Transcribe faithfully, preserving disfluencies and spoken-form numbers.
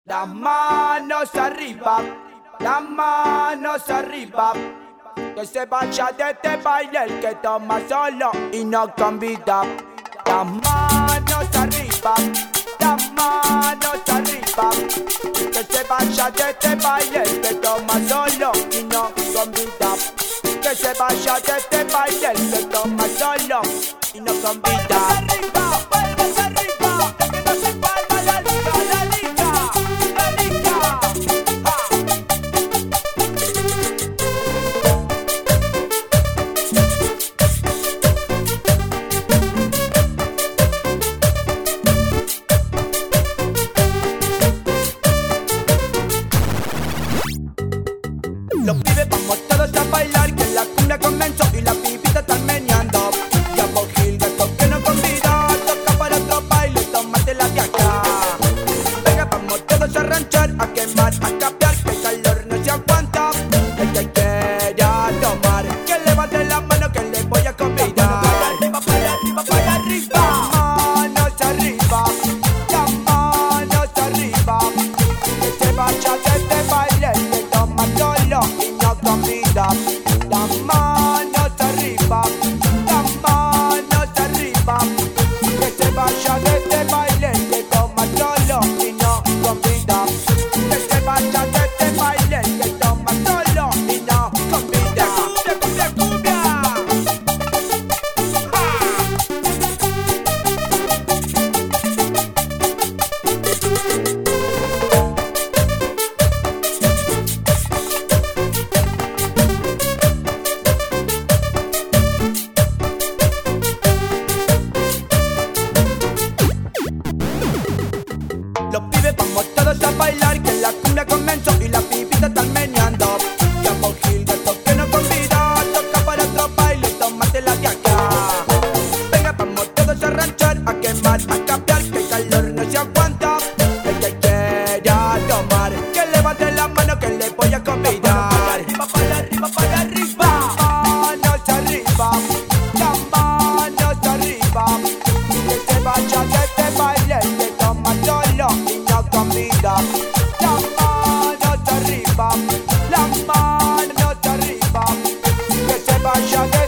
Las manos arriba, las manos arriba. Que se vaya de este baile el que toma solo y no convida. Las manos arriba, las manos arriba. Que se vaya de este baile el que toma solo y no convida. Que se vaya de este baile el que toma solo y no convida. Palmas arriba, palmas arriba. El que no se palma la liga, la liga, la liga. Ah. Los pibes vamos todos a bailar, que la cumbia comenzó y las pibitas están meneando. Y a Bogil, gato que no convida, toca para otro baile, tómatela de acá. Venga, vamos todos a ranchar, a quemar, a capear, que el calor no se aguanta. El que quiera tomar, que levante la mano que le voy a convidar. Para arriba, para arriba, para arriba. Manos arriba, las manos arriba. Que se vaya de este baile, que toma solo y no convida. Las manos arriba, las manos arriba. Que se vaya de este baile, que toma solo y no convida. Que se vaya de este baile, que toma solo y no convida. Cumbia, cumbia, cumbia. Los pibes vamos todos a bailar, que la cumbia comenzó y las pibitas están meneando. Y a Bogil, gato que no convida, toca para otro baile, tómatela de acá. Venga, vamos todos a ranchar, a quemar, a capear, que el calor no se aguanta. El que quiera tomar, que levante la mano que le voy a convidar. Para arriba, para arriba, para arriba. Manos arriba, las manos arriba. Que se vaya de este baile, que toma solo y no convida. Las manos arriba, las manos arriba. Que se vaya de